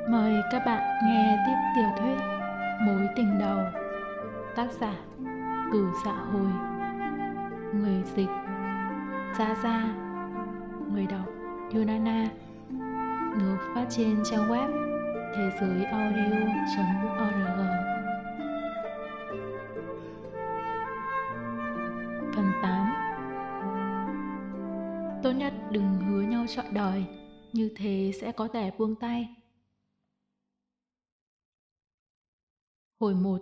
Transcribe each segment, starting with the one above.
Mời các bạn nghe tiếp tiểu thuyết Mối tình đầu. Tác giả Cửu Dạ Hồi. Người dịch Gia Gia. Người đọc Yunana. Được phát trên trang web thế giới audio.org. Phần 8. Tốt nhất đừng hứa nhau trọn đời, như thế sẽ có thể buông tay. Hồi 1.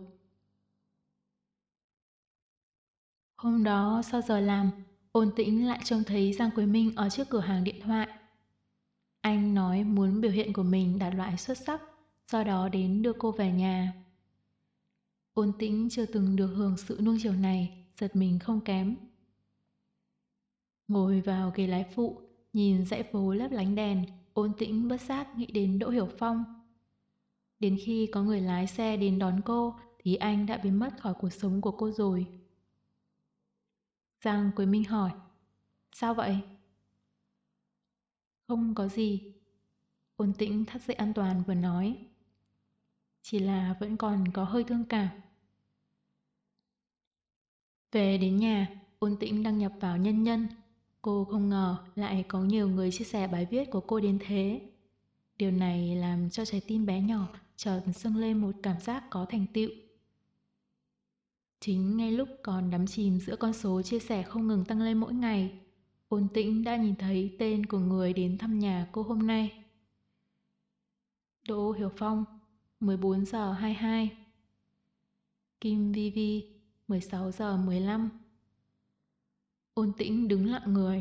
Hôm đó sau giờ làm, Ôn Tĩnh lại trông thấy Giang Quế Minh ở trước cửa hàng điện thoại. Anh nói muốn biểu hiện của mình đạt loại xuất sắc, sau đó đến đưa cô về nhà. Ôn Tĩnh chưa từng được hưởng sự nuông chiều này, giật mình không kém. Ngồi vào ghế lái phụ, nhìn dãy phố lấp lánh đèn, Ôn Tĩnh bất giác nghĩ đến Đỗ Hiểu Phong. Đến khi có người lái xe đến đón cô thì anh đã biến mất khỏi cuộc sống của cô rồi. Giang Quế Minh hỏi, sao vậy? Không có gì. Ôn Tĩnh thắt dây an toàn vừa nói. Chỉ là vẫn còn có hơi thương cảm. Về đến nhà, Ôn Tĩnh đăng nhập vào Nhân Nhân. Cô không ngờ lại có nhiều người chia sẻ bài viết của cô đến thế. Điều này làm cho trái tim bé nhỏ chợt dâng lên một cảm giác có thành tựu. Chính ngay lúc còn đắm chìm giữa con số chia sẻ không ngừng tăng lên mỗi ngày, Ôn Tĩnh đã nhìn thấy tên của người đến thăm nhà cô hôm nay. Đỗ Hiểu Phong, 14 giờ 22. Kim Vi Vi, 16 giờ 15. Ôn Tĩnh đứng lặng người.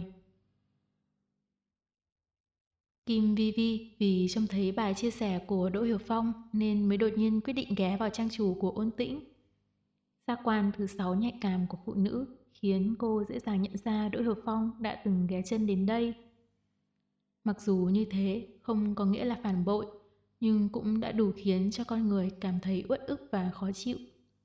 Kim Vi Vi vì trông thấy bài chia sẻ của Đỗ Hiểu Phong nên mới đột nhiên quyết định ghé vào trang chủ của Ôn Tĩnh. Giác quan thứ 6 nhạy cảm của phụ nữ khiến cô dễ dàng nhận ra Đỗ Hiểu Phong đã từng ghé chân đến đây. Mặc dù như thế không có nghĩa là phản bội, nhưng cũng đã đủ khiến cho con người cảm thấy uất ức và khó chịu.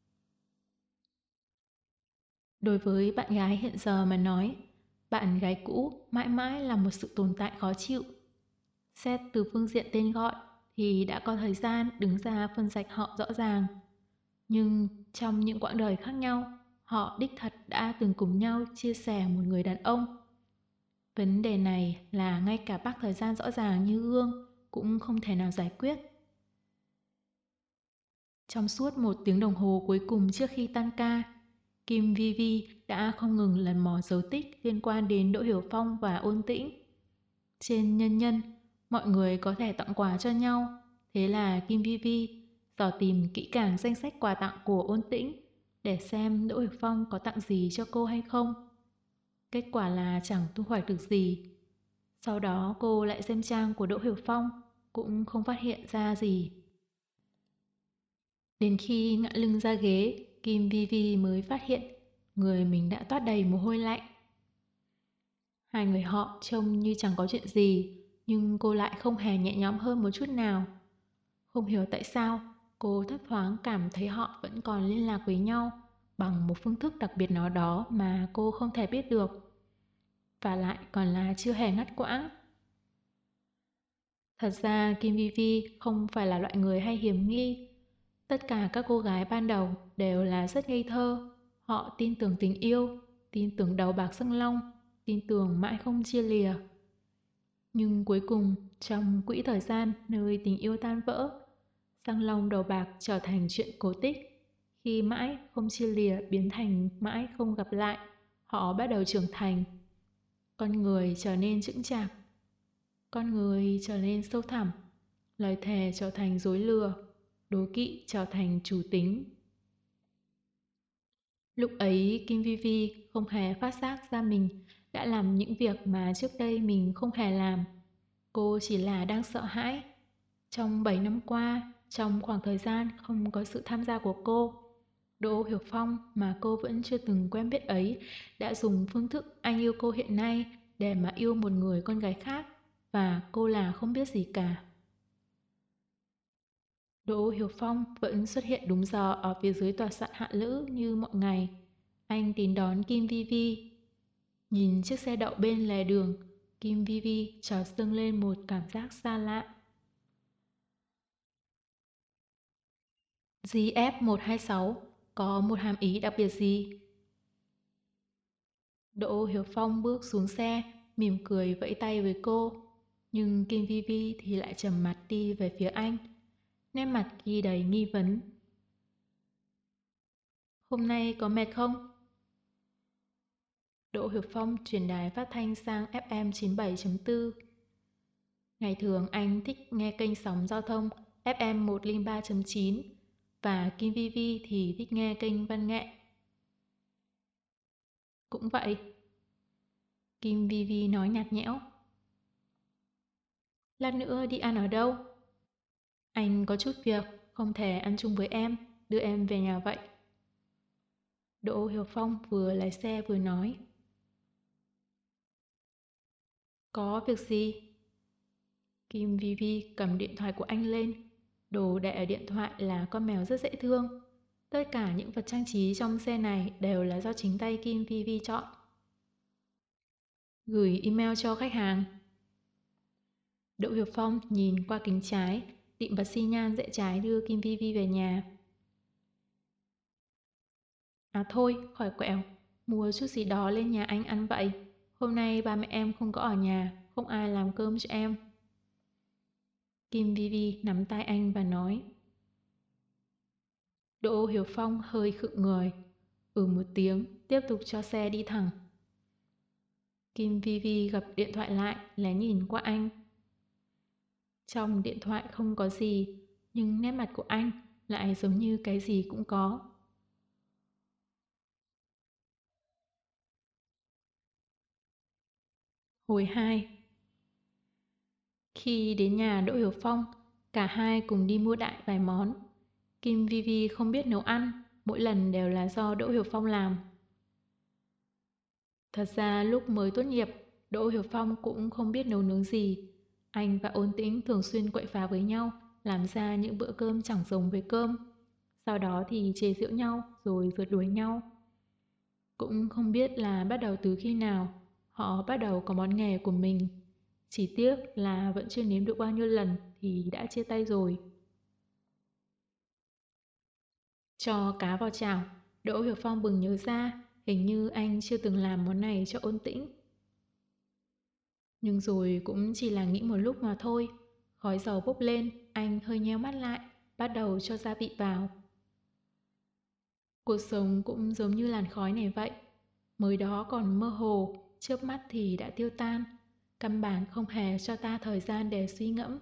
Đối với bạn gái hiện giờ mà nói, bạn gái cũ mãi mãi là một sự tồn tại khó chịu. Xét từ phương diện tên gọi thì đã có thời gian đứng ra phân rạch họ rõ ràng. Nhưng trong những quãng đời khác nhau, họ đích thật đã từng cùng nhau chia sẻ một người đàn ông. Vấn đề này là ngay cả bác thời gian rõ ràng như gương cũng không thể nào giải quyết. Trong suốt 1 tiếng đồng hồ cuối cùng trước khi tan ca, Kim Vi Vi đã không ngừng lần mò dấu tích liên quan đến Đỗ Hiểu Phong và Ôn Tĩnh. Trên Nhân Nhân, mọi người có thể tặng quà cho nhau, thế là Kim Vi Vi dò tìm kỹ càng danh sách quà tặng của Ôn Tĩnh để xem Đỗ Hiểu Phong có tặng gì cho cô hay không. Kết quả là chẳng thu hoạch được gì. Sau đó cô lại xem trang của Đỗ Hiểu Phong, cũng không phát hiện ra gì. Đến khi ngã lưng ra ghế, Kim Vi Vi mới phát hiện người mình đã toát đầy mồ hôi lạnh. Hai người họ trông như chẳng có chuyện gì, nhưng cô lại không hề nhẹ nhõm hơn một chút nào. Không hiểu tại sao, cô thấp thoáng cảm thấy họ vẫn còn liên lạc với nhau bằng một phương thức đặc biệt nào đó mà cô không thể biết được. Và lại còn là chưa hề ngắt quãng. Thật ra Kim Vi Vi không phải là loại người hay hiểm nghi. Tất cả các cô gái ban đầu đều là rất ngây thơ. Họ tin tưởng tình yêu, tin tưởng đầu bạc răng long, tin tưởng mãi không chia lìa. Nhưng cuối cùng, trong quỹ thời gian nơi tình yêu tan vỡ, răng long đầu bạc trở thành chuyện cổ tích. Khi mãi không chia lìa biến thành mãi không gặp lại, họ bắt đầu trưởng thành. Con người trở nên chững chạc, con người trở nên sâu thẳm, lời thề trở thành dối lừa, đố kỵ trở thành chủ tính. Lúc ấy Kim Vi Vi không hề phát giác ra mình đã làm những việc mà trước đây mình không hề làm. Cô chỉ là đang sợ hãi. Trong 7 năm qua, trong khoảng thời gian không có sự tham gia của cô, Đỗ Hiểu Phong mà cô vẫn chưa từng quen biết ấy đã dùng phương thức anh yêu cô hiện nay để mà yêu một người con gái khác, và cô là không biết gì cả. Đỗ Hiểu Phong vẫn xuất hiện đúng giờ ở phía dưới tòa soạn Hạ Lữ như mọi ngày. Anh đến đón Kim Vi Vi. Nhìn chiếc xe đậu bên lề đường, Kim Vi Vi chợt dâng lên một cảm giác xa lạ. GF126 có một hàm ý đặc biệt gì? Đỗ Hiểu Phong bước xuống xe, mỉm cười vẫy tay với cô. Nhưng Kim Vi Vi thì lại trầm mặt đi về phía anh, nét mặt ghi đầy nghi vấn. Hôm nay có mệt không? Đỗ Hiểu Phong chuyển đài phát thanh sang FM 97.4. Ngày thường anh thích nghe kênh sóng giao thông FM 103.9 và Kim Vi Vi thì thích nghe kênh văn nghệ. Cũng vậy. Kim Vi Vi nói nhạt nhẽo. Lát nữa đi ăn ở đâu? Anh có chút việc, không thể ăn chung với em, đưa em về nhà vậy. Đỗ Hiểu Phong vừa lái xe vừa nói. Có việc gì? Kim Vi Vi cầm điện thoại của anh lên. Đồ để ở điện thoại là con mèo rất dễ thương. Tất cả những vật trang trí trong xe này đều là do chính tay Kim Vi Vi chọn. Gửi email cho khách hàng. Đỗ Hiểu Phong nhìn qua kính trái, định bật xi nhan rẽ trái đưa Kim Vi Vi về nhà. À thôi, khỏi quẹo, mua chút gì đó lên nhà anh ăn vậy. Hôm nay ba mẹ em không có ở nhà, không ai làm cơm cho em. Kim Vi Vi nắm tay anh và nói. Đỗ Hiểu Phong hơi khựng người. Một tiếng, tiếp tục cho xe đi thẳng. Kim Vi Vi gập điện thoại lại, lén nhìn qua anh. Trong điện thoại không có gì, nhưng nét mặt của anh lại giống như cái gì cũng có. Hồi 2. Khi đến nhà Đỗ Hiểu Phong, cả hai cùng đi mua đại vài món. Kim Vi Vi không biết nấu ăn, mỗi lần đều là do Đỗ Hiểu Phong làm. Thật ra lúc mới tốt nghiệp, Đỗ Hiểu Phong cũng không biết nấu nướng gì. Anh và Ôn Tĩnh thường xuyên quậy phá với nhau, làm ra những bữa cơm chẳng giống với cơm. Sau đó thì chế giễu nhau rồi rượt đuổi nhau. Cũng không biết là bắt đầu từ khi nào họ bắt đầu có món nghề của mình. Chỉ tiếc là vẫn chưa nếm được bao nhiêu lần thì đã chia tay rồi. Cho cá vào chảo, Đỗ Hiểu Phong bừng nhớ ra hình như anh chưa từng làm món này cho Ôn Tĩnh. Nhưng rồi cũng chỉ là nghĩ một lúc mà thôi. Khói dầu bốc lên, anh hơi nheo mắt lại, bắt đầu cho gia vị vào. Cuộc sống cũng giống như làn khói này vậy. Mới đó còn mơ hồ, chớp mắt thì đã tiêu tan. Căn bản không hề cho ta thời gian để suy ngẫm.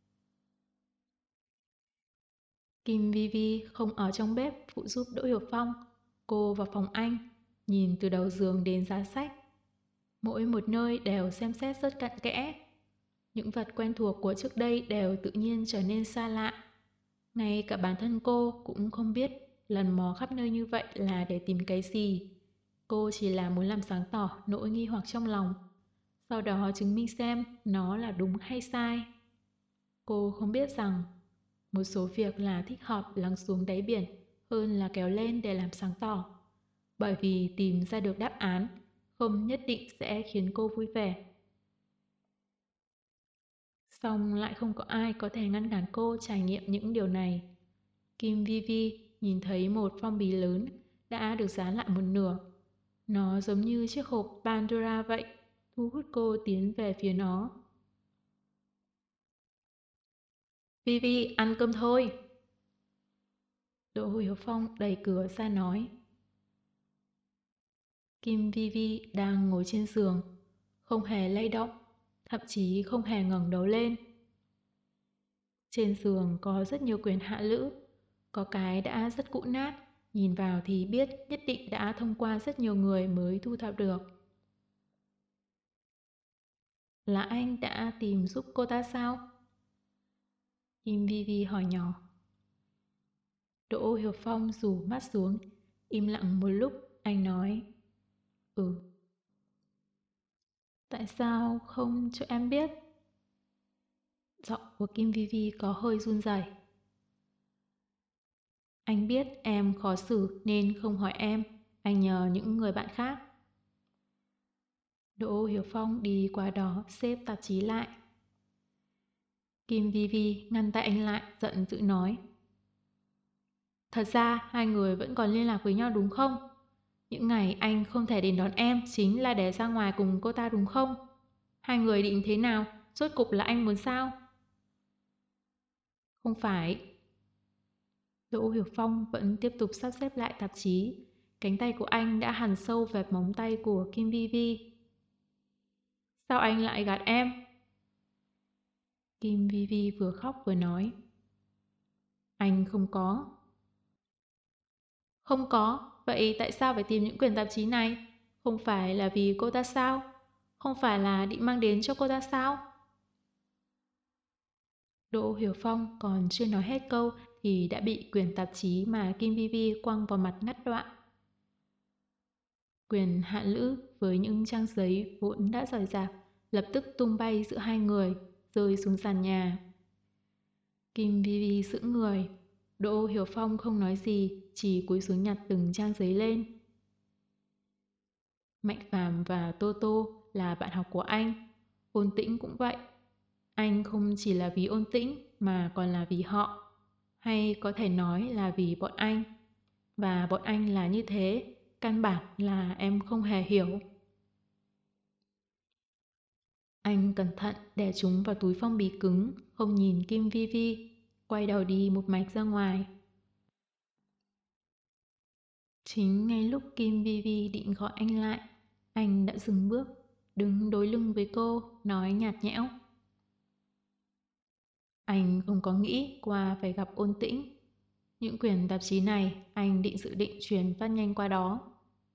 Kim Vi Vi không ở trong bếp phụ giúp Đỗ Hiểu Phong. Cô vào phòng anh, nhìn từ đầu giường đến giá sách. Mỗi một nơi đều xem xét rất cặn kẽ. Những vật quen thuộc của trước đây đều tự nhiên trở nên xa lạ. Ngay cả bản thân cô cũng không biết lần mò khắp nơi như vậy là để tìm cái gì. Cô chỉ là muốn làm sáng tỏ nỗi nghi hoặc trong lòng, sau đó chứng minh xem nó là đúng hay sai. Cô không biết rằng một số việc là thích hợp lắng xuống đáy biển hơn là kéo lên để làm sáng tỏ. Bởi vì tìm ra được đáp án không nhất định sẽ khiến cô vui vẻ. Song lại không có ai có thể ngăn cản cô trải nghiệm những điều này. Kim Vi Vi nhìn thấy một phong bì lớn đã được dán lại một nửa. Nó giống như chiếc hộp Pandora vậy, thu hút cô tiến về phía nó. Vi Vi, ăn cơm thôi. Đỗ Hiếu Phong đẩy cửa ra nói. Kim Vi Vi đang ngồi trên giường, không hề lay động, thậm chí không hề ngẩng đầu lên. Trên giường có rất nhiều quyển hạ lữ, có cái đã rất cũ nát, nhìn vào thì biết nhất định đã thông qua rất nhiều người mới thu thập được. Là anh đã tìm giúp cô ta sao? Kim Vi Vi hỏi nhỏ. Đỗ Hiểu Phong rủ mắt xuống, im lặng một lúc, anh nói. Ừ. Tại sao không cho em biết? Giọng của Kim Vi Vi có hơi run rẩy. Anh biết em khó xử nên không hỏi em, anh nhờ những người bạn khác. Đỗ Hiểu Phong đi qua đó xếp tạp chí lại. Kim Vi Vi ngăn tay anh lại, giận dữ nói. Thật ra hai người vẫn còn liên lạc với nhau đúng không? Những ngày anh không thể đến đón em chính là để ra ngoài cùng cô ta đúng không? Hai người định thế nào? Rốt cục là anh muốn sao? Không phải. Đỗ Hiểu Phong vẫn tiếp tục sắp xếp lại tạp chí. Cánh tay của anh đã hằn sâu vào móng tay của Kim Vi Vi. Sao anh lại gạt em? Kim Vi Vi vừa khóc vừa nói. Anh không có. Không có, vậy tại sao phải tìm những quyển tạp chí này? Không phải là vì cô ta sao? Không phải là định mang đến cho cô ta sao? Đỗ Hiểu Phong còn chưa nói hết câu thì đã bị quyển tạp chí mà Kim Vi Vi quăng vào mặt ngắt đoạn. Quyển Hạ Lữ với những trang giấy vốn đã rời rạc lập tức tung bay giữa hai người, rơi xuống sàn nhà. Kim Vi Vi sững người. Đỗ Hiểu Phong không nói gì, chỉ cúi xuống nhặt từng trang giấy lên. Mạnh Phàm và Tô Tô là bạn học của anh. Ôn Tĩnh cũng vậy. Anh không chỉ là vì Ôn Tĩnh mà còn là vì họ. Hay có thể nói là vì bọn anh. Và bọn anh là như thế, căn bản là em không hề hiểu. Anh cẩn thận đè chúng vào túi phong bì cứng, không nhìn Kim Vi Vi, quay đầu đi một mạch ra ngoài. Chính ngay lúc Kim Vi Vi định gọi anh lại, anh đã dừng bước, đứng đối lưng với cô, nói nhạt nhẽo. Anh không có nghĩ qua phải gặp Ôn Tĩnh. Những quyển tạp chí này anh dự định truyền phát nhanh qua đó.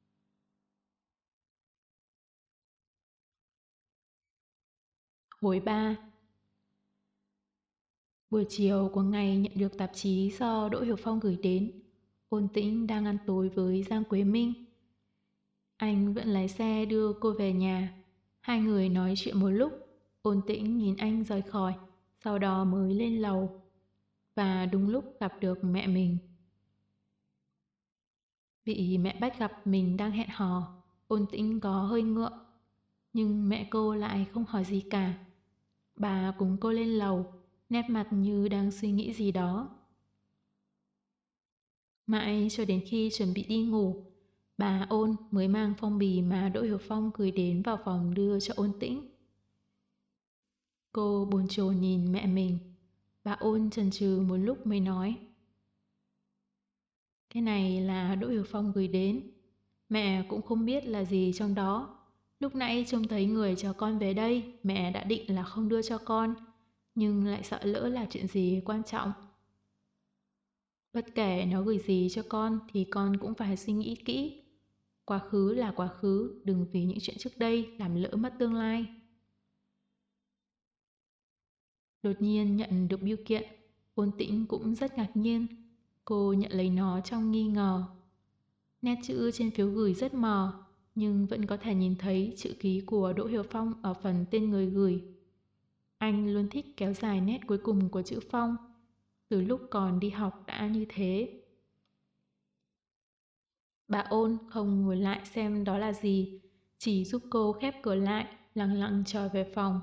Hồi 3. Buổi chiều của ngày nhận được tạp chí do Đỗ Hiểu Phong gửi đến, Ôn Tĩnh đang ăn tối với Giang Quế Minh. Anh vẫn lái xe đưa cô về nhà. Hai người nói chuyện một lúc, Ôn Tĩnh nhìn anh rời khỏi, sau đó mới lên lầu. Và đúng lúc gặp được mẹ mình. Bị mẹ bắt gặp mình đang hẹn hò, Ôn Tĩnh có hơi ngượng. Nhưng mẹ cô lại không hỏi gì cả. Bà cùng cô lên lầu, nét mặt như đang suy nghĩ gì đó. Mãi cho đến khi chuẩn bị đi ngủ, bà Ôn mới mang phong bì mà Đỗ Hiểu Phong gửi đến vào phòng đưa cho Ôn Tĩnh. Cô bồn chồn nhìn mẹ mình. Bà Ôn chần chừ một lúc mới nói. Cái này là Đỗ Hiểu Phong gửi đến. Mẹ cũng không biết là gì trong đó. Lúc nãy trông thấy người cho con về đây, mẹ đã định là không đưa cho con, nhưng lại sợ lỡ là chuyện gì quan trọng. Bất kể nó gửi gì cho con thì con cũng phải suy nghĩ kỹ. Quá khứ là quá khứ, đừng vì những chuyện trước đây làm lỡ mất tương lai. Đột nhiên nhận được bưu kiện, Ôn Tĩnh cũng rất ngạc nhiên. Cô nhận lấy nó trong nghi ngờ. Nét chữ trên phiếu gửi rất mờ, nhưng vẫn có thể nhìn thấy chữ ký của Đỗ Hiểu Phong ở phần tên người gửi. Anh luôn thích kéo dài nét cuối cùng của chữ Phong. Từ lúc còn đi học đã như thế. Bà Ôn không ngồi lại xem đó là gì, chỉ giúp cô khép cửa lại, lặng lặng trở về phòng.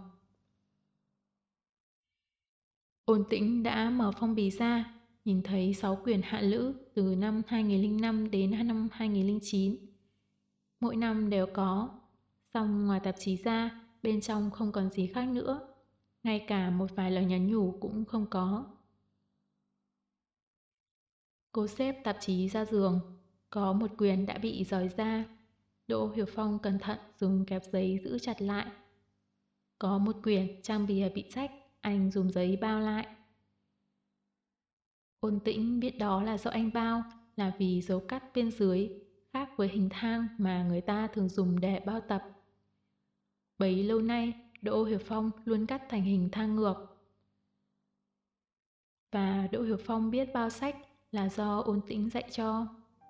Ôn Tĩnh đã mở phong bì ra, nhìn thấy 6 quyển Hạ Lữ từ năm 2005 đến năm 2009. Mỗi năm đều có, song ngoài tạp chí ra, bên trong không còn gì khác nữa. Ngay cả một vài lời nhắn nhủ cũng không có. Cô xếp tạp chí ra giường, có một quyển đã bị rời ra. Đỗ Hiểu Phong cẩn thận dùng kẹp giấy giữ chặt lại. Có một quyển trang bìa bị rách, anh dùng giấy bao lại. Ôn Tĩnh biết đó là do anh bao, là vì dấu cắt bên dưới, khác với hình thang mà người ta thường dùng để bao tập. Bấy lâu nay, Đỗ Hiểu Phong luôn cắt thành hình thang ngược. Và Đỗ Hiểu Phong biết bao sách là do Ôn Tĩnh dạy cho.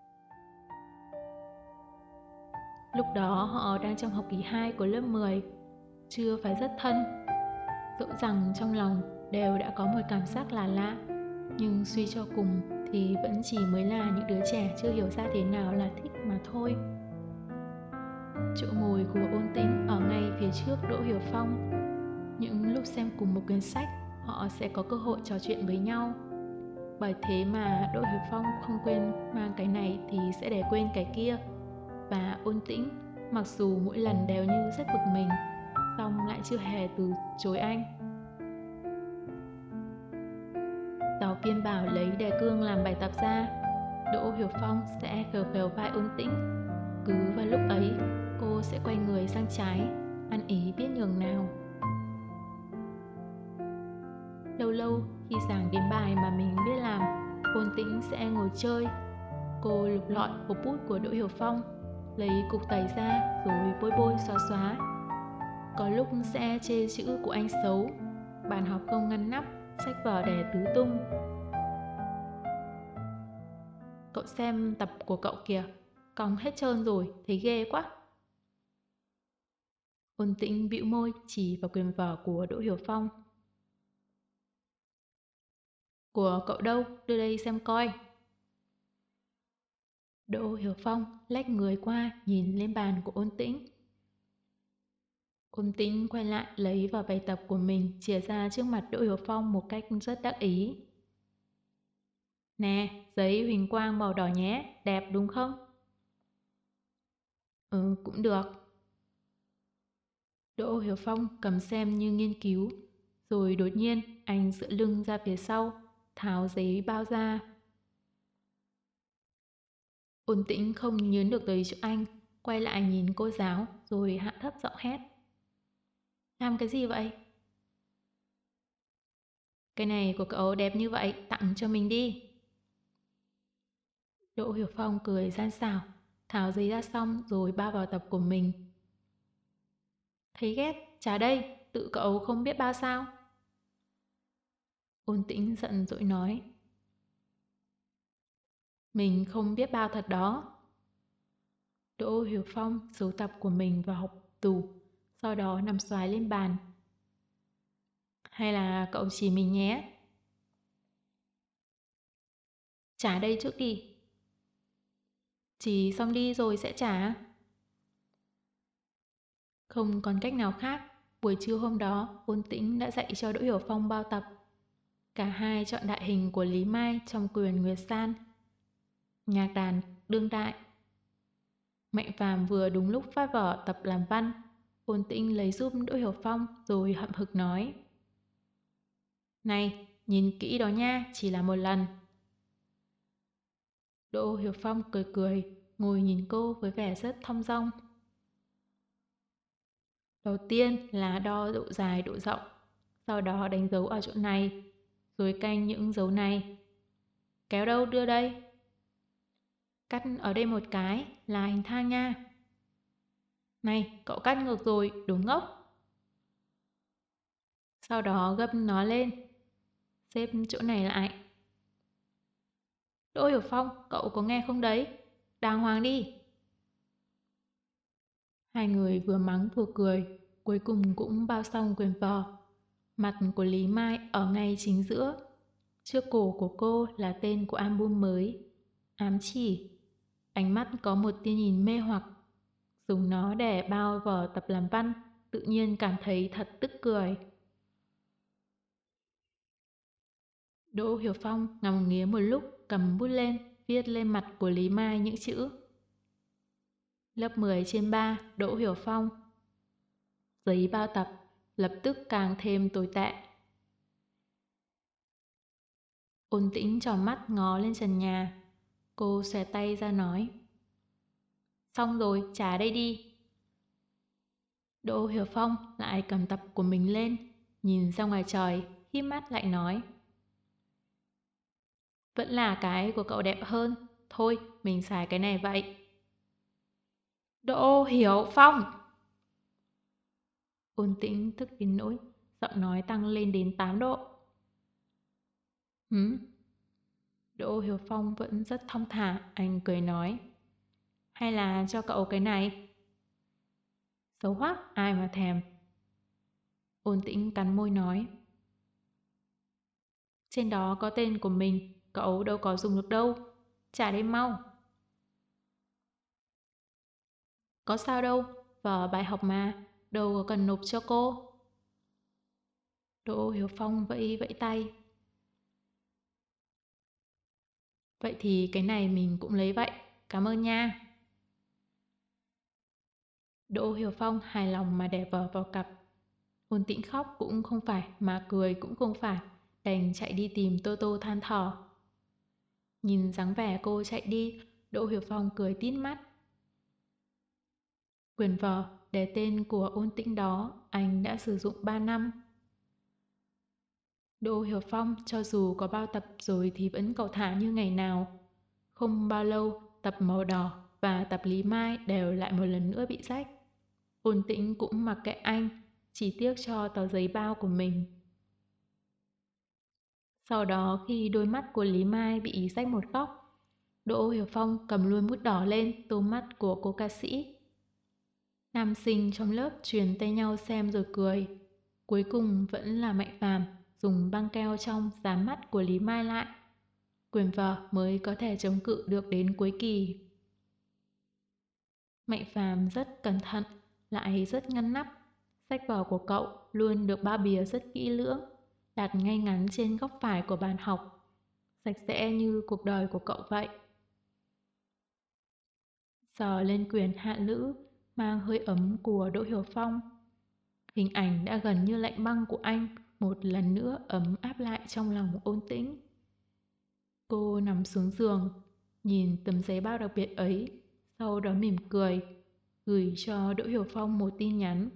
Lúc đó họ đang trong học kỳ 2 của lớp 10, chưa phải rất thân. Dẫu rằng trong lòng đều đã có một cảm giác là lạ, nhưng suy cho cùng thì vẫn chỉ mới là những đứa trẻ chưa hiểu ra thế nào là thích mà thôi. Chỗ ngồi của Ôn Tĩnh ở ngay phía trước Đỗ Hiểu Phong. Những lúc xem cùng một quyển sách, họ sẽ có cơ hội trò chuyện với nhau. Bởi thế mà Đỗ Hiểu Phong không quên mang cái này thì sẽ để quên cái kia. Và Ôn Tĩnh, mặc dù mỗi lần đều như rất bực mình, song lại chưa hề từ chối anh. Giáo viên bảo lấy đề cương làm bài tập ra, Đỗ Hiểu Phong sẽ khều khều vai Ôn Tĩnh. Cứ vào lúc ấy, cô sẽ quay người sang trái, ăn ý biết nhường nào. Lâu lâu khi giảng đến bài mà mình biết làm, Ôn Tĩnh sẽ ngồi chơi. Cô lục lọi hộp bút của Đỗ Hiểu Phong, lấy cục tẩy ra rồi bôi bôi xóa xóa. Có lúc sẽ chê chữ của anh xấu, bàn học không ngăn nắp, sách vở để tứ tung. Cậu xem tập của cậu kìa, cong hết trơn rồi, thấy ghê quá. Ôn Tĩnh bĩu môi chỉ vào quyển vở của Đỗ Hiểu Phong. Của cậu đâu, đưa đây xem coi. Đỗ Hiểu Phong lách người qua nhìn lên bàn của Ôn Tĩnh. Ôn Tĩnh quay lại lấy vào bài tập của mình chìa ra trước mặt Đỗ Hiểu Phong một cách rất đắc ý. Nè, giấy huỳnh quang màu đỏ nhé, đẹp đúng không? Ừ, cũng được. Đỗ Hiểu Phong cầm xem như nghiên cứu, rồi đột nhiên anh dựa lưng ra phía sau, tháo giấy bao ra. Ôn Tĩnh không nhớ được tới chỗ anh, quay lại nhìn cô giáo rồi hạ thấp giọng hét. Làm cái gì vậy? Cái này của cậu đẹp như vậy, tặng cho mình đi. Đỗ Hiểu Phong cười gian xảo, tháo giấy ra xong rồi bao vào tập của mình. Thấy ghét, trả đây, tự cậu không biết bao sao? Ôn Tĩnh giận dỗi nói. Mình không biết bao thật đó. Đỗ Hiểu Phong giấu tập của mình vào hộp tủ, sau đó nằm xoài lên bàn. Hay là cậu chỉ mình nhé? Trả đây trước đi. Chỉ xong đi rồi sẽ trả. Không còn cách nào khác, buổi trưa hôm đó, Ôn Tĩnh đã dạy cho Đỗ Hiểu Phong bao tập. Cả hai chọn đại hình của Lý Mai trong quyền Nguyệt San. Nhạc đàn đương đại. Mạnh Phàm vừa đúng lúc phát vở tập làm văn. Ôn Tĩnh lấy giúp Đỗ Hiểu Phong rồi hậm hực nói. Này, nhìn kỹ đó nha, chỉ là một lần. Đỗ Hiểu Phong cười cười, ngồi nhìn cô với vẻ rất thong dong. Đầu tiên là đo độ dài độ rộng, sau đó đánh dấu ở chỗ này, rồi canh những dấu này. Kéo đâu đưa đây? Cắt ở đây một cái là hình thang nha. Này, cậu cắt ngược rồi, đồ ngốc. Sau đó gấp nó lên, xếp chỗ này lại. Đỗ Hiểu Phong, cậu có nghe không đấy? Đàng hoàng đi. Hai người vừa mắng vừa cười, cuối cùng cũng bao xong quyền vở. Mặt của Lý Mai ở ngay chính giữa. Trước cổ của cô là tên của album mới. Ám chỉ. Ánh mắt có một tia nhìn mê hoặc. Dùng nó để bao vở tập làm văn, tự nhiên cảm thấy thật tức cười. Đỗ Hiểu Phong ngắm nghía một lúc, cầm bút lên, viết lên mặt của Lý Mai những chữ. Lớp 10/3, Đỗ Hiểu Phong. Giấy bao tập, lập tức càng thêm tồi tệ. Ôn Tĩnh tròn mắt ngó lên trần nhà. Cô xòe tay ra nói. Xong rồi, trả đây đi. Đỗ Hiểu Phong lại cầm tập của mình lên, nhìn ra ngoài trời, híp mắt lại nói. Vẫn là cái của cậu đẹp hơn. Thôi, mình xài cái này vậy. Đỗ Hiểu Phong! Ôn Tĩnh tức đến nỗi, giọng nói tăng lên đến 8 độ. Hứ? Đỗ Hiểu Phong vẫn rất thong thả, anh cười nói. Hay là cho cậu cái này? Xấu hoắc, ai mà thèm. Ôn Tĩnh cắn môi nói. Trên đó có tên của mình, cậu đâu có dùng được đâu. Trả đây mau. Có sao đâu, vở bài học mà, đâu có cần nộp cho cô. Đỗ Hiểu Phong vẫy vẫy tay. Vậy thì cái này mình cũng lấy vậy, cảm ơn nha. Đỗ Hiểu Phong hài lòng mà đè vờ vào cặp. Ôn Tĩnh khóc cũng không phải, mà cười cũng không phải, đành chạy đi tìm Tô Tô than thở. Nhìn dáng vẻ cô chạy đi, Đỗ Hiểu Phong cười tít mắt. Quyền vở để tên của Ôn Tĩnh đó anh đã sử dụng 3 năm. Đỗ Hiểu Phong cho dù có bao tập rồi thì vẫn cẩu thả như ngày nào. Không bao lâu, tập màu đỏ và tập Lý Mai đều lại một lần nữa bị rách. Ôn Tĩnh cũng mặc kệ anh, chỉ tiếc cho tờ giấy bao của mình. Sau đó khi đôi mắt của Lý Mai bị rách một góc, Đỗ Hiểu Phong cầm luôn bút đỏ lên tô mắt của cô ca sĩ. Nam sinh trong lớp truyền tay nhau xem rồi cười. Cuối cùng vẫn là Mạnh Phàm dùng băng keo trong dán mắt của Lý Mai lại. Quyền vở mới có thể chống cự được đến cuối kỳ. Mạnh Phàm rất cẩn thận, lại rất ngăn nắp. Sách vở của cậu luôn được bao bìa rất kỹ lưỡng, đặt ngay ngắn trên góc phải của bàn học, sạch sẽ như cuộc đời của cậu vậy. Sờ lên quyền hạ lữ, mang hơi ấm của Đỗ Hiểu Phong. Hình ảnh đã gần như lạnh băng của anh một lần nữa ấm áp lại trong lòng Ôn Tĩnh. Cô nằm xuống giường, nhìn tấm giấy bao đặc biệt ấy, sau đó mỉm cười, gửi cho Đỗ Hiểu Phong một tin nhắn.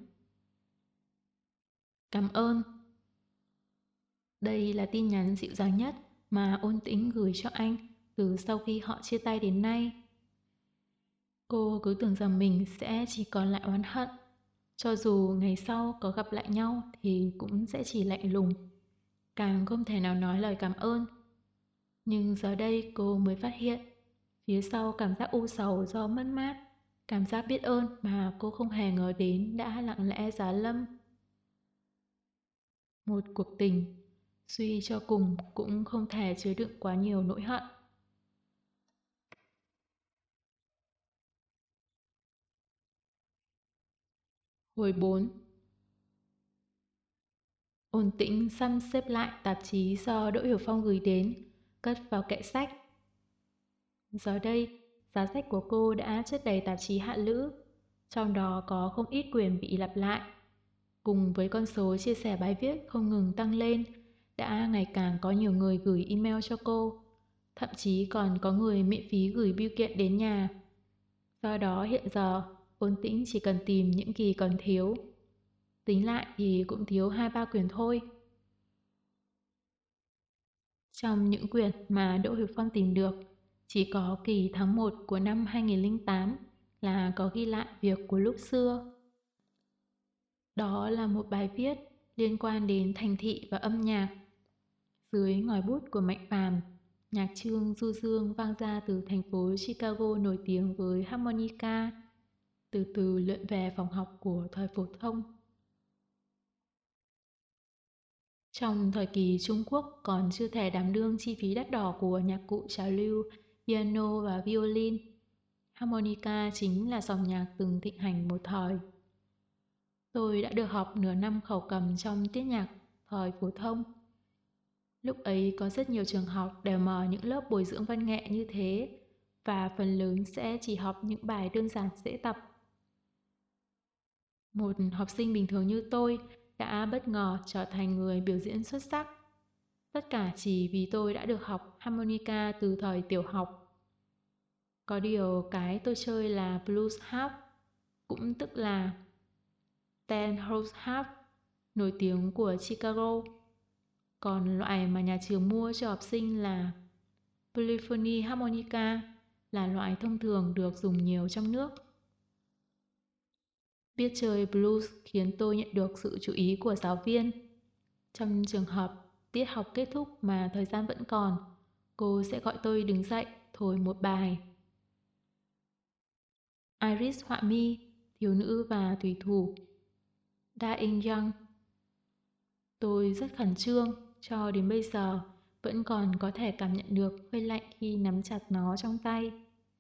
Cảm ơn. Đây là tin nhắn dịu dàng nhất mà Ôn Tĩnh gửi cho anh từ sau khi họ chia tay đến nay. Cô cứ tưởng rằng mình sẽ chỉ còn lại oán hận. Cho dù ngày sau có gặp lại nhau thì cũng sẽ chỉ lạnh lùng, càng không thể nào nói lời cảm ơn. Nhưng giờ đây cô mới phát hiện, phía sau cảm giác u sầu do mất mát, cảm giác biết ơn mà cô không hề ngờ đến đã lặng lẽ giáng lâm. Một cuộc tình, suy cho cùng cũng không thể chứa đựng quá nhiều nỗi hận. Hồi 4. Ôn Tĩnh săn xếp lại tạp chí do Đỗ Hiểu Phong gửi đến, cất vào kệ sách. Giờ đây, giá sách của cô đã chất đầy tạp chí hạ lữ, trong đó có không ít quyền bị lặp lại. Cùng với con số chia sẻ bài viết không ngừng tăng lên, đã ngày càng có nhiều người gửi email cho cô. Thậm chí còn có người miễn phí gửi bưu kiện đến nhà. Do đó hiện giờ, Ôn Tĩnh chỉ cần tìm những kỳ còn thiếu. Tính lại thì cũng thiếu 2-3 quyển thôi. Trong những quyển mà Đỗ Hiểu Phong tìm được, chỉ có kỳ tháng 1 của năm 2008 là có ghi lại việc của lúc xưa. Đó là một bài viết liên quan đến thành thị và âm nhạc. Dưới ngòi bút của Mạnh Phàm, nhạc chương du dương vang ra từ thành phố Chicago nổi tiếng với harmonica, từ từ lượn về phòng học của thời phổ thông. Trong thời kỳ Trung Quốc còn chưa thể đảm đương chi phí đắt đỏ của nhạc cụ trào lưu, piano và violin, harmonica chính là dòng nhạc từng thịnh hành một thời. Tôi đã được học nửa năm khẩu cầm trong tiết nhạc thời phổ thông. Lúc ấy có rất nhiều trường học đều mở những lớp bồi dưỡng văn nghệ như thế, và phần lớn sẽ chỉ học những bài đơn giản dễ tập. Một học sinh bình thường như tôi đã bất ngờ trở thành người biểu diễn xuất sắc. Tất cả chỉ vì tôi đã được học harmonica từ thời tiểu học. Có điều cái tôi chơi là blues harp, cũng tức là ten house harp, nổi tiếng của Chicago. Còn loại mà nhà trường mua cho học sinh là polyphony harmonica, là loại thông thường được dùng nhiều trong nước. Biết chơi blues khiến tôi nhận được sự chú ý của giáo viên. Trong trường hợp tiết học kết thúc mà thời gian vẫn còn, cô sẽ gọi tôi đứng dậy thổi một bài. Iris họa mi, thiếu nữ và thủy thủ. Da In Young. Tôi rất khẩn trương, cho đến bây giờ vẫn còn có thể cảm nhận được hơi lạnh khi nắm chặt nó trong tay.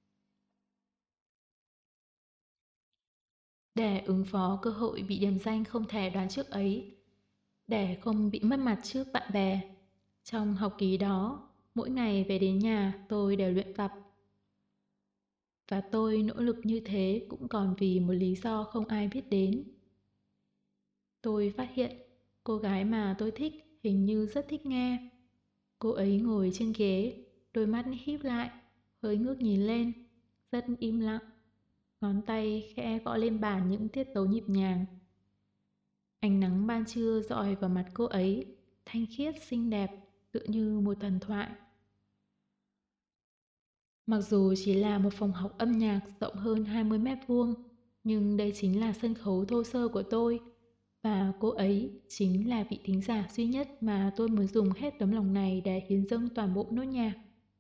Để ứng phó cơ hội bị điểm danh không thể đoán trước ấy, để không bị mất mặt trước bạn bè, trong học kỳ đó, Mỗi ngày về đến nhà tôi đều luyện tập. Và tôi nỗ lực như thế cũng còn vì một lý do không ai biết đến. Tôi phát hiện cô gái mà tôi thích hình như rất thích nghe. Cô ấy ngồi trên ghế, đôi mắt híp lại, hơi ngước nhìn lên, rất im lặng. Ngón tay khẽ gõ lên bàn những tiết tấu nhịp nhàng. Ánh nắng ban trưa rọi vào mặt cô ấy, thanh khiết xinh đẹp, tựa như một thần thoại. Mặc dù chỉ là một phòng học âm nhạc rộng hơn 20 mét vuông, nhưng đây chính là sân khấu thô sơ của tôi. Và cô ấy chính là vị thính giả duy nhất mà tôi muốn dùng hết tấm lòng này để hiến dâng toàn bộ nốt nhạc.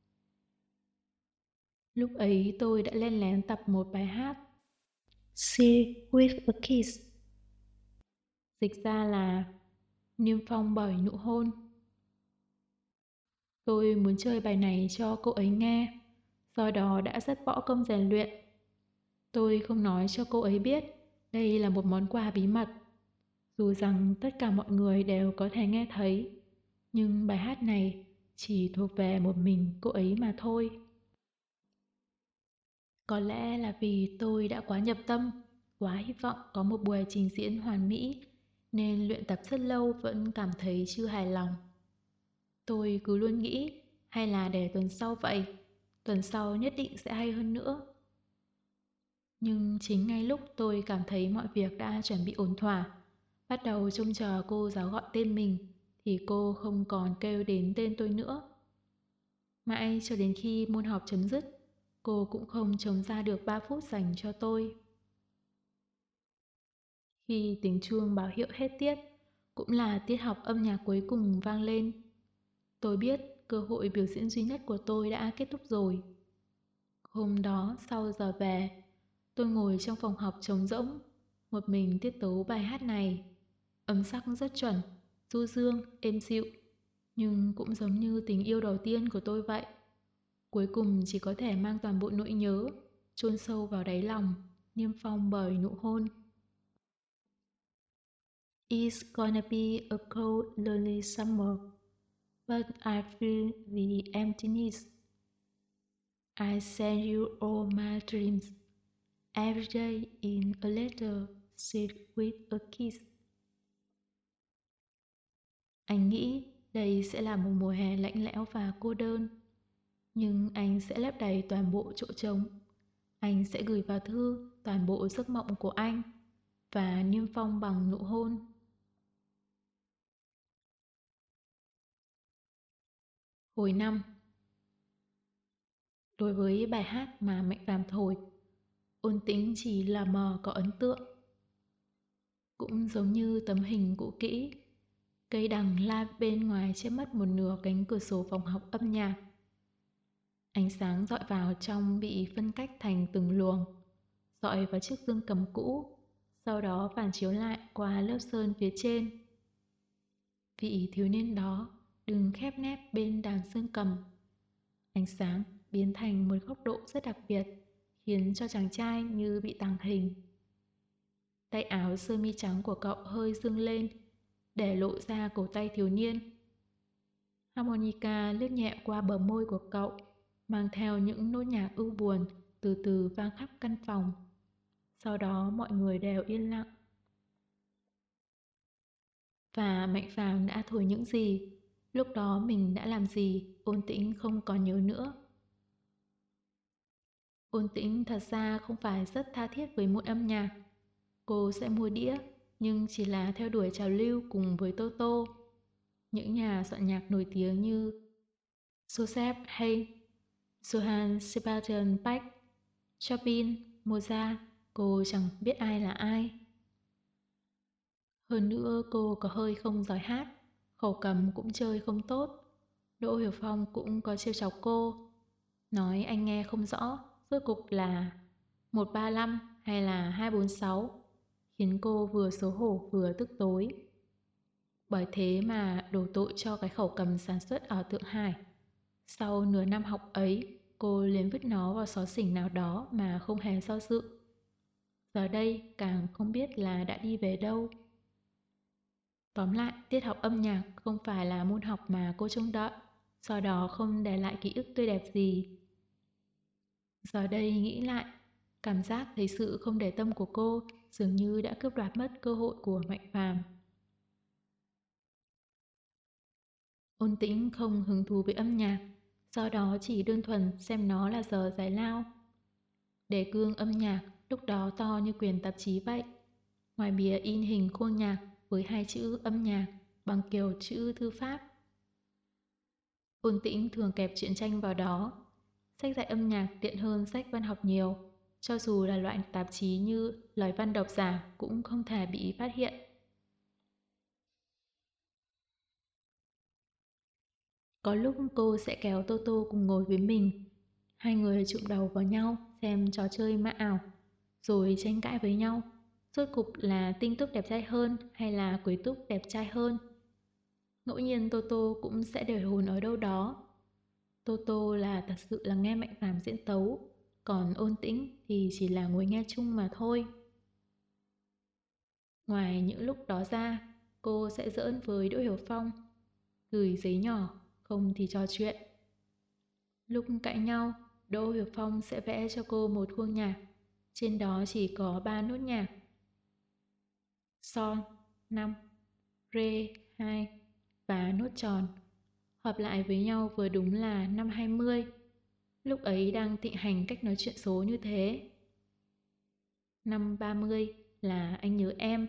Lúc ấy tôi đã len lén tập một bài hát See with a Kiss. Dịch ra là Niêm phong bởi nụ hôn. Tôi muốn chơi bài này cho cô ấy nghe, do đó đã rất bỏ công rèn luyện. Tôi không nói cho cô ấy biết đây là một món quà bí mật, dù rằng tất cả mọi người đều có thể nghe thấy, nhưng bài hát này chỉ thuộc về một mình cô ấy mà thôi. Có lẽ là vì tôi đã quá nhập tâm, quá hy vọng có một buổi trình diễn hoàn mỹ, nên luyện tập rất lâu vẫn cảm thấy chưa hài lòng. Tôi cứ luôn nghĩ, hay là để tuần sau vậy, tuần sau nhất định sẽ hay hơn nữa. Nhưng chính ngay lúc tôi cảm thấy mọi việc đã chuẩn bị ổn thỏa, bắt đầu trông chờ cô giáo gọi tên mình, thì cô không còn kêu đến tên tôi nữa. Mãi cho đến khi môn học chấm dứt, cô cũng không trống ra được 3 phút dành cho tôi. Khi tiếng chuông báo hiệu hết tiết, cũng là tiết học âm nhạc cuối cùng vang lên, tôi biết cơ hội biểu diễn duy nhất của tôi đã kết thúc rồi. Hôm đó sau giờ về, tôi ngồi trong phòng học trống rỗng, một mình tiết tấu bài hát này. Âm sắc rất chuẩn, du dương, êm dịu, nhưng cũng giống như tình yêu đầu tiên của tôi vậy. Cuối cùng chỉ có thể mang toàn bộ nỗi nhớ, chôn sâu vào đáy lòng, niêm phong bởi nụ hôn. It's gonna be a cold, lonely summer, but I feel the emptiness. I send you all my dreams, every day in a letter, sealed with a kiss. Anh nghĩ đây sẽ là một mùa hè lạnh lẽo và cô đơn, nhưng anh sẽ lấp đầy toàn bộ chỗ trống. Anh sẽ gửi vào thư toàn bộ giấc mộng của anh và niêm phong bằng nụ hôn. Hồi năm. Đối với bài hát mà Mạnh Phàm thổi, Ôn Tĩnh chỉ là mờ có ấn tượng. Cũng giống như tấm hình cũ kỹ, cây đằng la bên ngoài che mất một nửa cánh cửa sổ phòng học âm nhạc. Ánh sáng dọi vào trong bị phân cách thành từng luồng, dọi vào chiếc dương cầm cũ, sau đó phản chiếu lại qua lớp sơn phía trên. Vị thiếu niên đó đứng khép nép bên đàn dương cầm. Ánh sáng biến thành một góc độ rất đặc biệt, khiến cho chàng trai như bị tàng hình. Tay áo sơ mi trắng của cậu hơi dương lên, để lộ ra cổ tay thiếu niên. Harmonica lướt nhẹ qua bờ môi của cậu, mang theo những nốt nhạc ưu buồn từ từ vang khắp căn phòng. Sau đó mọi người đều yên lặng. Và Mạnh Phàm đã thổi những gì, lúc đó mình đã làm gì, Ôn Tĩnh không còn nhớ nữa. Ôn Tĩnh thật ra không phải rất tha thiết với môn âm nhạc. Cô sẽ mua đĩa, nhưng chỉ là theo đuổi trào lưu cùng với Toto. Những nhà soạn nhạc nổi tiếng như Joseph Haydn, Johann Sebastian Bach, Chopin, Mozart, cô chẳng biết ai là ai. Hơn nữa cô có hơi không giỏi hát, khẩu cầm cũng chơi không tốt. Đỗ Hiểu Phong cũng có trêu chọc cô, nói anh nghe không rõ, rốt cục là 135 hay là 246, khiến cô vừa xấu hổ vừa tức tối. Bởi thế mà đổ tội cho cái khẩu cầm sản xuất ở Thượng Hải. Sau nửa năm học ấy, cô liền vứt nó vào xó xỉnh nào đó mà không hề do dự. Giờ đây càng không biết là đã đi về đâu. Tóm lại, tiết học âm nhạc không phải là môn học mà cô trông đợi. sau đó không để lại ký ức tươi đẹp gì. Giờ đây nghĩ lại, cảm giác thấy sự không để tâm của cô dường như đã cướp đoạt mất cơ hội của Mạnh Phàm. Ôn Tĩnh không hứng thú với âm nhạc, do đó chỉ đơn thuần xem nó là giờ giải lao. Đề cương âm nhạc lúc đó to như quyển tạp chí vậy. Ngoài bìa in hình khuôn nhạc với hai chữ âm nhạc bằng kiểu chữ thư pháp. Ôn Tĩnh thường kẹp truyện tranh vào đó. Sách dạy âm nhạc tiện hơn sách văn học nhiều, cho dù là loại tạp chí như lời văn độc giả cũng không thể bị phát hiện. Có lúc cô sẽ kéo Toto cùng ngồi với mình. Hai người chụm đầu vào nhau xem trò chơi ma ảo, rồi tranh cãi với nhau. Rốt cục là Tinh Túc đẹp trai hơn hay là Quế Túc đẹp trai hơn. Ngẫu nhiên Toto cũng sẽ để hồn ở đâu đó. Toto là thật sự là nghe Mạnh Phàm diễn tấu, còn Ôn Tĩnh thì chỉ là ngồi nghe chung mà thôi. Ngoài những lúc đó ra, cô sẽ giỡn với Đỗ Hiểu Phong, gửi giấy nhỏ, không thì trò chuyện. Lúc cãi nhau, Đỗ Hiểu Phong sẽ vẽ cho cô một khuôn nhạc, trên đó chỉ có 3 nốt nhạc. Son 5, Rê 2 và nốt tròn. Hợp lại với nhau vừa đúng là năm 20. Lúc ấy đang thịnh hành cách nói chuyện số như thế. Năm 30 là anh nhớ em.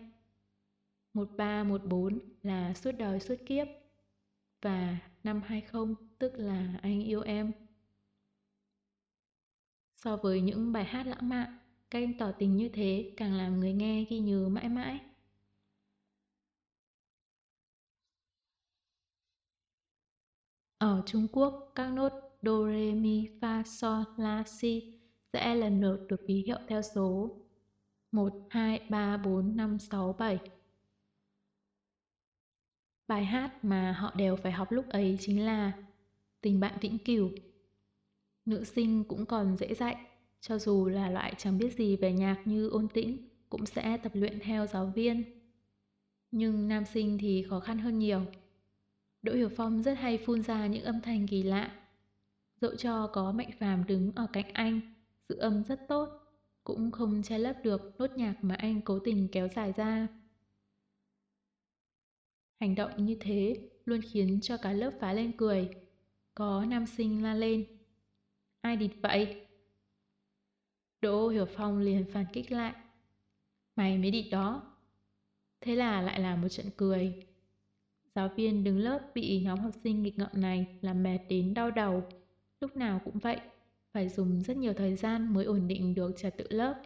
1314 là suốt đời suốt kiếp. Và năm 20 tức là anh yêu em. So với những bài hát lãng mạn, cách tỏ tình như thế càng làm người nghe ghi nhớ mãi mãi. Ở Trung Quốc, các nốt Do, Re, Mi, Fa, Sol, La, Si sẽ lần lượt được ký hiệu theo số 1, 2, 3, 4, 5, 6, 7. Bài hát mà họ đều phải học lúc ấy chính là Tình bạn vĩnh cửu. Nữ sinh cũng còn dễ dạy, cho dù là loại chẳng biết gì về nhạc như Ôn Tĩnh cũng sẽ tập luyện theo giáo viên. Nhưng nam sinh thì khó khăn hơn nhiều. Đỗ Hiểu Phong rất hay phun ra những âm thanh kỳ lạ. Dẫu cho có Mạnh Phàm đứng ở cạnh anh, giữ âm rất tốt, cũng không che lấp được nốt nhạc mà anh cố tình kéo dài ra. Hành động như thế luôn khiến cho cả lớp phá lên cười. Có nam sinh la lên. Ai địt vậy? Đỗ Hiểu Phong liền phản kích lại. Mày mới địt đó. Thế là lại là một trận cười. Giáo viên đứng lớp bị nhóm học sinh nghịch ngợm này làm mệt đến đau đầu. Lúc nào cũng vậy, phải dùng rất nhiều thời gian mới ổn định được trật tự lớp.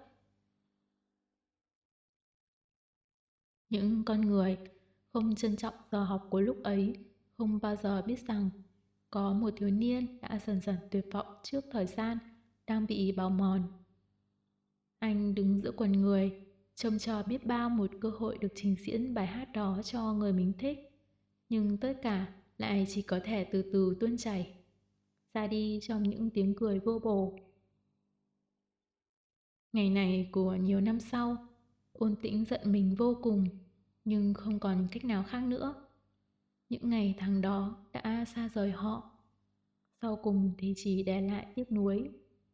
Những con người không trân trọng giờ học của lúc ấy không bao giờ biết rằng có một thiếu niên đã dần dần tuyệt vọng trước thời gian đang bị bào mòn. Anh đứng giữa quần người, trông cho biết bao một cơ hội được trình diễn bài hát đó cho người mình thích. Nhưng tất cả lại chỉ có thể từ từ tuôn chảy, ra đi trong những tiếng cười vô bổ. Ngày này của nhiều năm sau, Ôn Tĩnh giận mình vô cùng, nhưng không còn cách nào khác nữa. Những ngày tháng đó đã xa rời họ, sau cùng thì chỉ để lại tiếc nuối.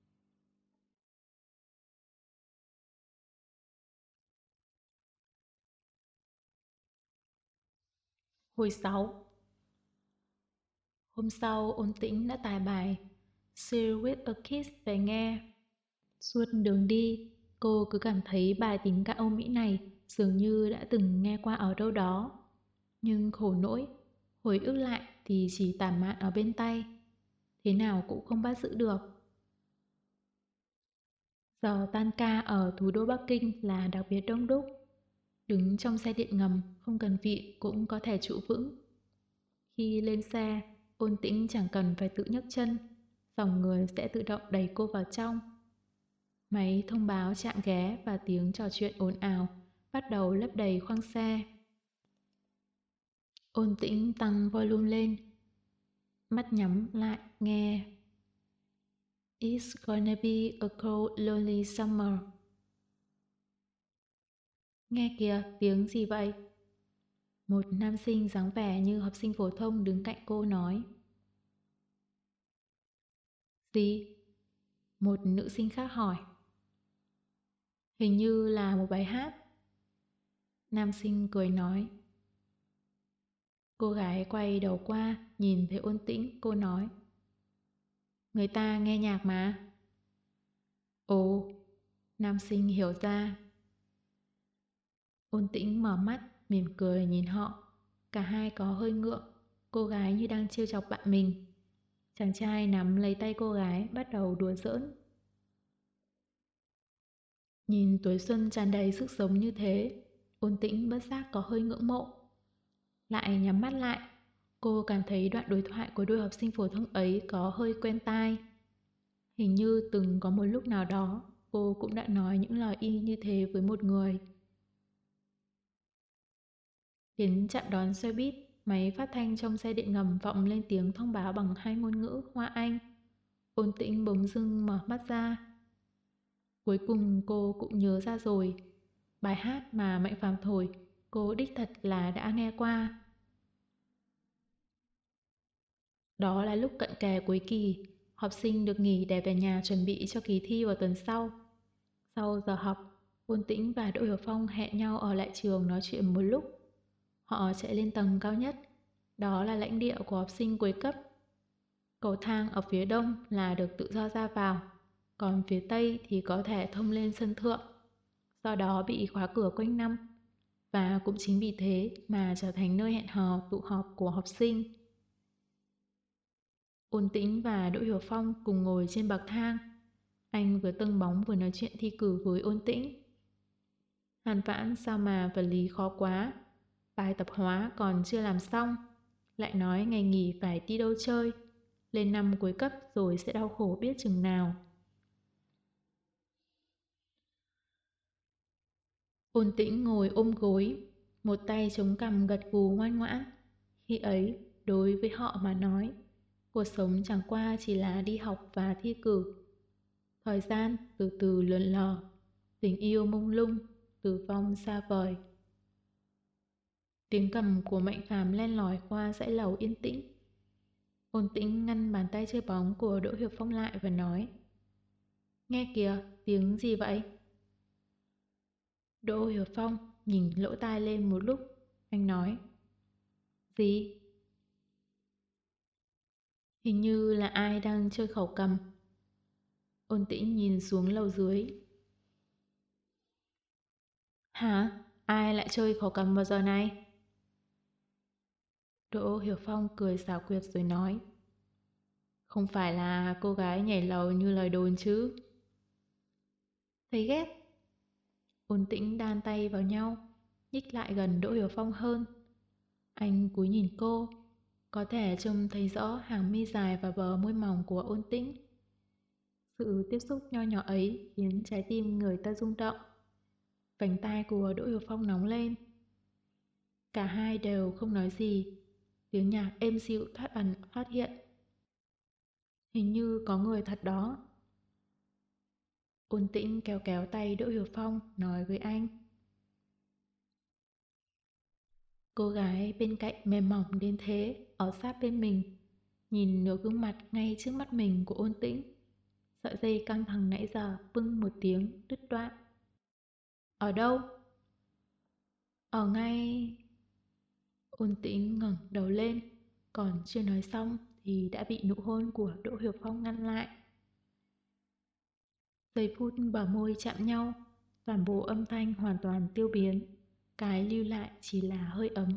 Hồi 6. Hôm sau, Ôn Tĩnh đã tải bài Still with a Kiss về nghe. Suốt đường đi, cô cứ cảm thấy bài tình ca Âu Mỹ này dường như đã từng nghe qua ở đâu đó. Nhưng khổ nỗi, hồi ức lại thì chỉ tản mạn ở bên tay, thế nào cũng không bắt giữ được. Giờ tan ca ở thủ đô Bắc Kinh là đặc biệt đông đúc. Đứng trong xe điện ngầm không cần vị cũng có thể trụ vững. Khi lên xe, Ôn Tĩnh chẳng cần phải tự nhấc chân, dòng người sẽ tự động đẩy cô vào trong. Máy thông báo chạm ghé và tiếng trò chuyện ồn ào bắt đầu lấp đầy khoang xe. Ôn Tĩnh tăng volume lên, mắt nhắm lại nghe. It's gonna be a cold, lonely summer. Nghe kìa, tiếng gì vậy? Một nam sinh dáng vẻ như học sinh phổ thông đứng cạnh cô nói. Gì? Một nữ sinh khác hỏi. Hình như là một bài hát. Nam sinh cười nói. Cô gái quay đầu qua, nhìn thấy Ôn Tĩnh, cô nói. Người ta nghe nhạc mà. Ồ, nam sinh hiểu ra. Ôn Tĩnh mở mắt, mỉm cười nhìn họ. Cả hai có hơi ngượng, cô gái như đang trêu chọc bạn mình. Chàng trai nắm lấy tay cô gái, bắt đầu đùa giỡn. Nhìn tuổi xuân tràn đầy sức sống như thế, Ôn Tĩnh bất giác có hơi ngưỡng mộ. Lại nhắm mắt lại, cô cảm thấy đoạn đối thoại của đôi học sinh phổ thông ấy có hơi quen tai. Hình như từng có một lúc nào đó, cô cũng đã nói những lời y như thế với một người. Đến trạm đón xe buýt, máy phát thanh trong xe điện ngầm vọng lên tiếng thông báo bằng hai ngôn ngữ Hoa Anh. Ôn Tĩnh bỗng dưng mở mắt ra. Cuối cùng cô cũng nhớ ra rồi. Bài hát mà Mạnh Phàm thổi, cô đích thật là đã nghe qua. Đó là lúc cận kề cuối kỳ, học sinh được nghỉ để về nhà chuẩn bị cho kỳ thi vào tuần sau. Sau giờ học, Ôn Tĩnh và Đỗ Hiểu Phong hẹn nhau ở lại trường nói chuyện một lúc. Họ chạy lên tầng cao nhất, đó là lãnh địa của học sinh cuối cấp. Cầu thang ở phía đông là được tự do ra vào, còn phía tây thì có thể thông lên sân thượng, do đó bị khóa cửa quanh năm. Và cũng chính vì thế mà trở thành nơi hẹn hò tụ họp của học sinh. Ôn Tĩnh và Đỗ Hiểu Phong cùng ngồi trên bậc thang. Anh vừa tâng bóng vừa nói chuyện thi cử với Ôn Tĩnh. Hàn Vãn sao mà vật lý khó quá, bài tập hóa còn chưa làm xong, lại nói ngày nghỉ phải đi đâu chơi, lên năm cuối cấp rồi sẽ đau khổ biết chừng nào. Ôn Tĩnh ngồi ôm gối, một tay chống cằm gật gù ngoan ngoãn. Khi ấy, đối với họ mà nói, cuộc sống chẳng qua chỉ là đi học và thi cử. Thời gian từ từ lượn lờ, tình yêu mông lung, tử vong xa vời. Tiếng cầm của Mạnh Phàm len lỏi qua dãy lầu yên tĩnh. Ôn Tĩnh ngăn bàn tay chơi bóng của Đỗ Hiệp Phong lại và nói. Nghe kìa, tiếng gì vậy? Đỗ Hiệp Phong nhìn lỗ tai lên một lúc, anh nói. Gì? Hình như là ai đang chơi khẩu cầm. Ôn Tĩnh nhìn xuống lầu dưới. Hả? Ai lại chơi khẩu cầm vào giờ này? Đỗ Hiểu Phong cười xảo quyệt rồi nói. Không phải là cô gái nhảy lầu như lời đồn chứ? Thấy ghét. Ôn Tĩnh đan tay vào nhau, nhích lại gần Đỗ Hiểu Phong hơn. Anh cúi nhìn cô, có thể trông thấy rõ hàng mi dài và bờ môi mỏng của Ôn Tĩnh. Sự tiếp xúc nho nhỏ ấy khiến trái tim người ta rung động. Vành tai của Đỗ Hiểu Phong nóng lên. Cả hai đều không nói gì. Tiếng nhạc êm dịu thoát ẩn phát hiện. Hình như có người thật đó. Ôn Tĩnh kéo kéo tay Đỗ Hiểu Phong nói với anh. Cô gái bên cạnh mềm mỏng đến thế, ở sát bên mình, nhìn nửa gương mặt ngay trước mắt mình của Ôn Tĩnh. Sợi dây căng thẳng nãy giờ bưng một tiếng đứt đoạn. Ở đâu? Ở ngay... Ôn Tĩnh ngẩng đầu lên, còn chưa nói xong thì đã bị nụ hôn của Đỗ Hiểu Phong ngăn lại. Giây phút bờ môi chạm nhau, toàn bộ âm thanh hoàn toàn tiêu biến. Cái lưu lại chỉ là hơi ấm.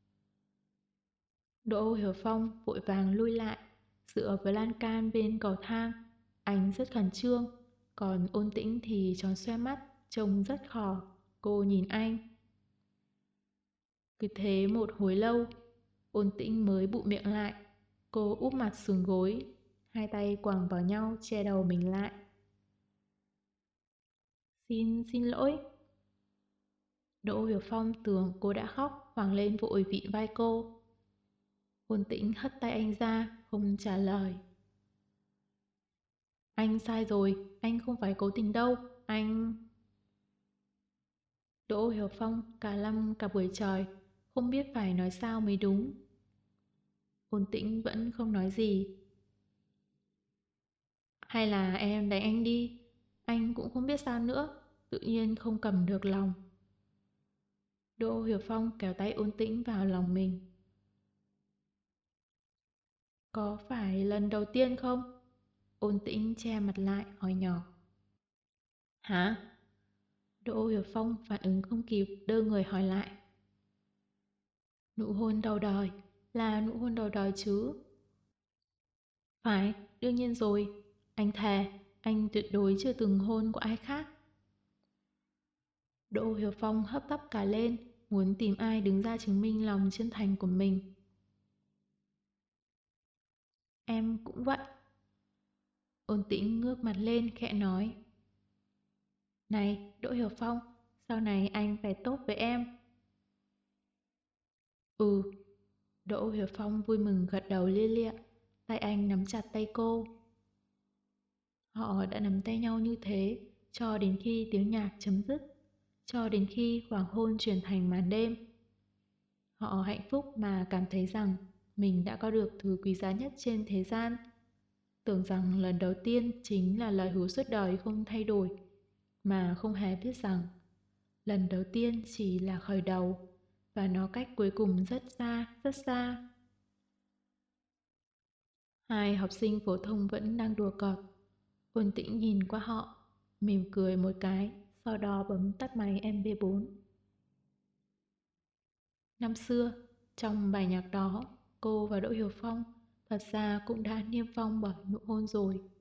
Đỗ Hiểu Phong vội vàng lui lại, dựa với lan can bên cầu thang. Anh rất khẩn trương, còn Ôn Tĩnh thì tròn xoe mắt, trông rất khò. Cô nhìn anh. Cứ thế một hồi lâu, Ôn Tĩnh mới bụm miệng lại. Cô úp mặt xuống gối, hai tay quàng vào nhau che đầu mình lại. Xin lỗi. Đỗ Hiểu Phong tưởng cô đã khóc, hoảng lên vội vịn vai cô. Ôn Tĩnh hất tay anh ra, không trả lời. Anh sai rồi, anh không phải cố tình đâu, anh... Đỗ Hiểu Phong cả lăm cả buổi trời, không biết phải nói sao mới đúng. Ôn Tĩnh vẫn không nói gì. Hay là em đánh anh đi? Anh cũng không biết sao nữa, tự nhiên không cầm được lòng. Đỗ Hiểu Phong kéo tay Ôn Tĩnh vào lòng mình. Có phải lần đầu tiên không? Ôn Tĩnh che mặt lại hỏi nhỏ. Hả? Đỗ Hiểu Phong phản ứng không kịp, đơ người hỏi lại. Nụ hôn đầu đời, là nụ hôn đầu đời chứ? Phải, đương nhiên rồi. Anh thề, anh tuyệt đối chưa từng hôn của ai khác. Đỗ Hiểu Phong hấp tấp cả lên, muốn tìm ai đứng ra chứng minh lòng chân thành của mình. Em cũng vậy. Ôn Tĩnh ngước mặt lên khẽ nói. Này, Đỗ Hiểu Phong, sau này anh phải tốt với em. Ừ, Đỗ Hiểu Phong vui mừng gật đầu lia lịa, tay anh nắm chặt tay cô. Họ đã nắm tay nhau như thế cho đến khi tiếng nhạc chấm dứt, cho đến khi hoàng hôn chuyển thành màn đêm. Họ hạnh phúc mà cảm thấy rằng mình đã có được thứ quý giá nhất trên thế gian. Tưởng rằng lần đầu tiên chính là lời hứa suốt đời không thay đổi, mà không hề biết rằng lần đầu tiên chỉ là khởi đầu và nó cách cuối cùng rất xa, rất xa. Hai học sinh phổ thông vẫn đang đùa cợt. Ôn Tĩnh nhìn qua họ, mỉm cười một cái, sau đó bấm tắt máy MP4. Năm xưa, trong bài nhạc đó, cô và Đỗ Hiểu Phong thật ra cũng đã niêm phong bởi nụ hôn rồi.